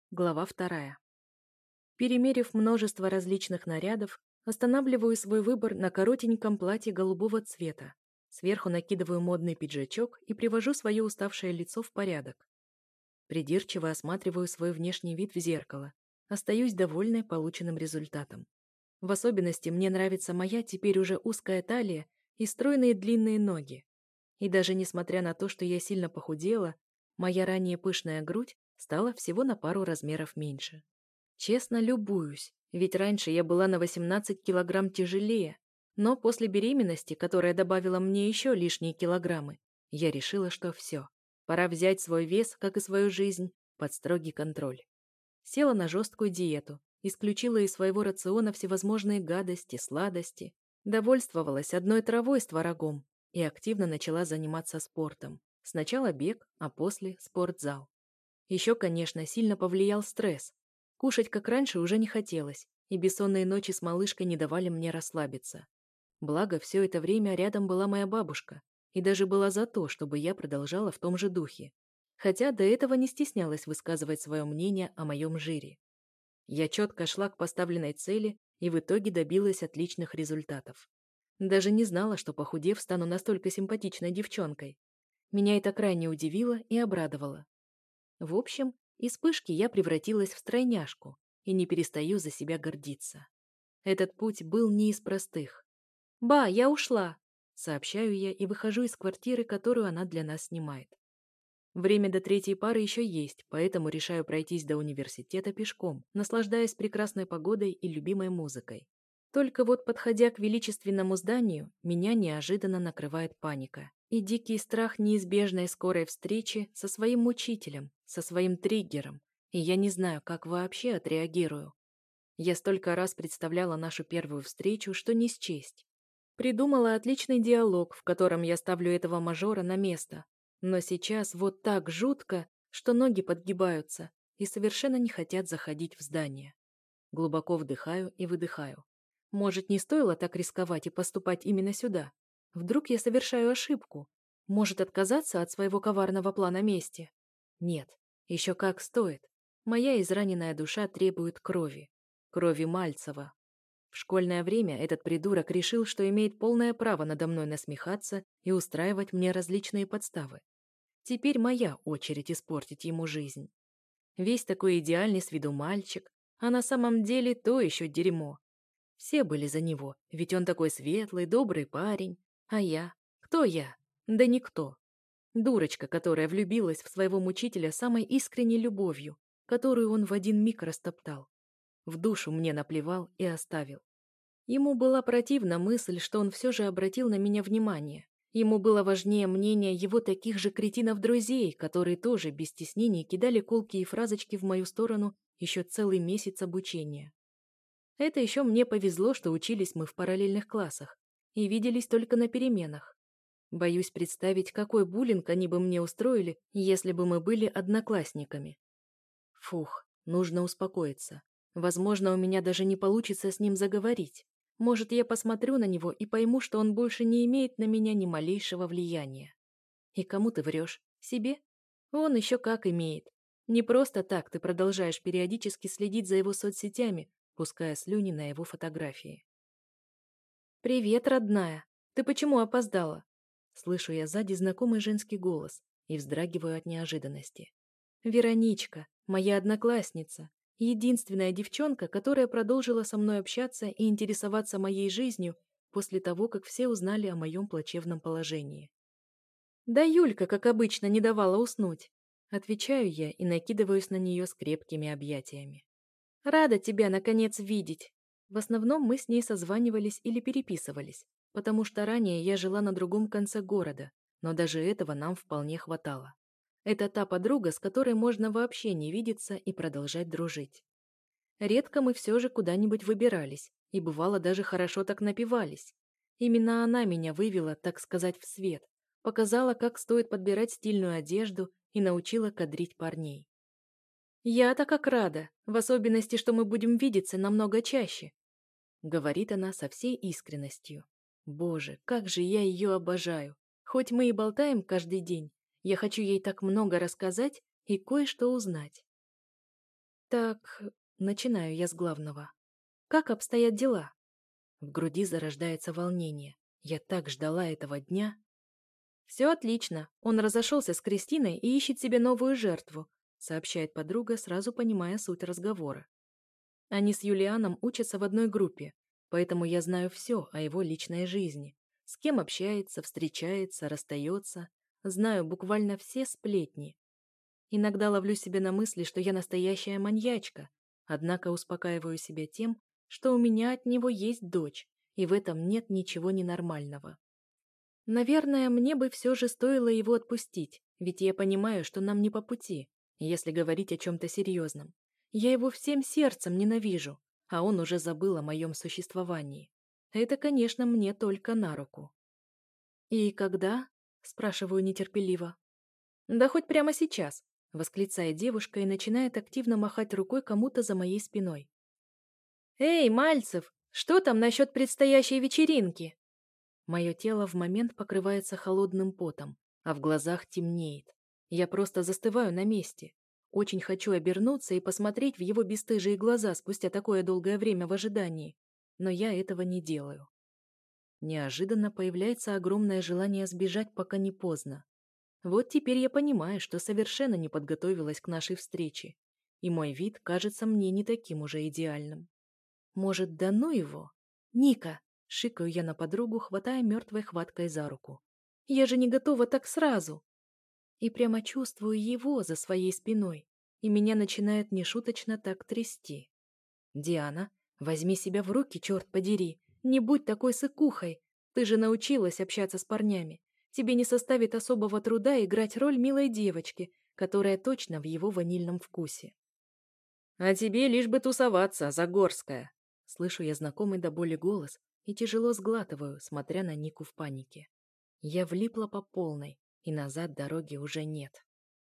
Глава 2. Перемерив множество различных нарядов, останавливаю свой выбор на коротеньком платье голубого цвета. Сверху накидываю модный пиджачок и привожу свое уставшее лицо в порядок. Придирчиво осматриваю свой внешний вид в зеркало. Остаюсь довольной полученным результатом. В особенности мне нравится моя теперь уже узкая талия и стройные длинные ноги. И даже несмотря на то, что я сильно похудела, моя ранее пышная грудь стала всего на пару размеров меньше. Честно, любуюсь, ведь раньше я была на 18 килограмм тяжелее, но после беременности, которая добавила мне еще лишние килограммы, я решила, что все, пора взять свой вес, как и свою жизнь, под строгий контроль. Села на жесткую диету, исключила из своего рациона всевозможные гадости, сладости, довольствовалась одной травой с творогом и активно начала заниматься спортом. Сначала бег, а после спортзал. Еще, конечно, сильно повлиял стресс. Кушать, как раньше, уже не хотелось, и бессонные ночи с малышкой не давали мне расслабиться. Благо, все это время рядом была моя бабушка, и даже была за то, чтобы я продолжала в том же духе. Хотя до этого не стеснялась высказывать свое мнение о моем жире. Я четко шла к поставленной цели и в итоге добилась отличных результатов. Даже не знала, что, похудев, стану настолько симпатичной девчонкой. Меня это крайне удивило и обрадовало. В общем, из пышки я превратилась в стройняшку и не перестаю за себя гордиться. Этот путь был не из простых. «Ба, я ушла!» — сообщаю я и выхожу из квартиры, которую она для нас снимает. Время до третьей пары еще есть, поэтому решаю пройтись до университета пешком, наслаждаясь прекрасной погодой и любимой музыкой. Только вот, подходя к величественному зданию, меня неожиданно накрывает паника и дикий страх неизбежной скорой встречи со своим мучителем, со своим триггером, и я не знаю, как вообще отреагирую. Я столько раз представляла нашу первую встречу, что не счесть. Придумала отличный диалог, в котором я ставлю этого мажора на место, но сейчас вот так жутко, что ноги подгибаются и совершенно не хотят заходить в здание. Глубоко вдыхаю и выдыхаю. Может, не стоило так рисковать и поступать именно сюда? Вдруг я совершаю ошибку? Может, отказаться от своего коварного плана мести? Нет, еще как стоит. Моя израненная душа требует крови. Крови Мальцева. В школьное время этот придурок решил, что имеет полное право надо мной насмехаться и устраивать мне различные подставы. Теперь моя очередь испортить ему жизнь. Весь такой идеальный с виду мальчик, а на самом деле то еще дерьмо. Все были за него, ведь он такой светлый, добрый парень. А я? Кто я? Да никто. Дурочка, которая влюбилась в своего мучителя самой искренней любовью, которую он в один миг растоптал. В душу мне наплевал и оставил. Ему была противна мысль, что он все же обратил на меня внимание. Ему было важнее мнение его таких же кретинов-друзей, которые тоже без стеснений кидали колкие фразочки в мою сторону еще целый месяц обучения. Это еще мне повезло, что учились мы в параллельных классах и виделись только на переменах. Боюсь представить, какой буллинг они бы мне устроили, если бы мы были одноклассниками. Фух, нужно успокоиться. Возможно, у меня даже не получится с ним заговорить. Может, я посмотрю на него и пойму, что он больше не имеет на меня ни малейшего влияния. И кому ты врешь? Себе? Он еще как имеет. Не просто так ты продолжаешь периодически следить за его соцсетями, пуская слюни на его фотографии. «Привет, родная! Ты почему опоздала?» Слышу я сзади знакомый женский голос и вздрагиваю от неожиданности. Вероничка, моя одноклассница, единственная девчонка, которая продолжила со мной общаться и интересоваться моей жизнью после того, как все узнали о моем плачевном положении. «Да Юлька, как обычно, не давала уснуть», — отвечаю я и накидываюсь на нее с крепкими объятиями. «Рада тебя, наконец, видеть!» В основном мы с ней созванивались или переписывались, потому что ранее я жила на другом конце города, но даже этого нам вполне хватало. Это та подруга, с которой можно вообще не видеться и продолжать дружить. Редко мы все же куда-нибудь выбирались, и бывало даже хорошо так напивались. Именно она меня вывела, так сказать, в свет, показала, как стоит подбирать стильную одежду и научила кадрить парней. «Я-то как рада, в особенности, что мы будем видеться намного чаще», — говорит она со всей искренностью. «Боже, как же я ее обожаю! Хоть мы и болтаем каждый день, я хочу ей так много рассказать и кое-что узнать». Так, начинаю я с главного. Как обстоят дела? В груди зарождается волнение. Я так ждала этого дня. Все отлично. Он разошелся с Кристиной и ищет себе новую жертву, сообщает подруга, сразу понимая суть разговора. Они с Юлианом учатся в одной группе, поэтому я знаю все о его личной жизни. С кем общается, встречается, расстается. Знаю буквально все сплетни. Иногда ловлю себя на мысли, что я настоящая маньячка, однако успокаиваю себя тем, что у меня от него есть дочь, и в этом нет ничего ненормального. Наверное, мне бы все же стоило его отпустить, ведь я понимаю, что нам не по пути, если говорить о чем-то серьезном. Я его всем сердцем ненавижу, а он уже забыл о моем существовании. Это, конечно, мне только на руку. «И когда?» – спрашиваю нетерпеливо. «Да хоть прямо сейчас», – восклицает девушка и начинает активно махать рукой кому-то за моей спиной. «Эй, Мальцев, что там насчет предстоящей вечеринки?» Мое тело в момент покрывается холодным потом, а в глазах темнеет. Я просто застываю на месте. Очень хочу обернуться и посмотреть в его бесстыжие глаза спустя такое долгое время в ожидании, но я этого не делаю. Неожиданно появляется огромное желание сбежать, пока не поздно. Вот теперь я понимаю, что совершенно не подготовилась к нашей встрече, и мой вид кажется мне не таким уже идеальным. Может, да ну его? Ника! Шикаю я на подругу, хватая мертвой хваткой за руку. Я же не готова так сразу. И прямо чувствую его за своей спиной, и меня начинает нешуточно так трясти. Диана, возьми себя в руки, черт подери. Не будь такой сыкухой. Ты же научилась общаться с парнями. Тебе не составит особого труда играть роль милой девочки, которая точно в его ванильном вкусе. «А тебе лишь бы тусоваться, Загорская!» Слышу я знакомый до боли голос и тяжело сглатываю, смотря на Нику в панике. Я влипла по полной, и назад дороги уже нет.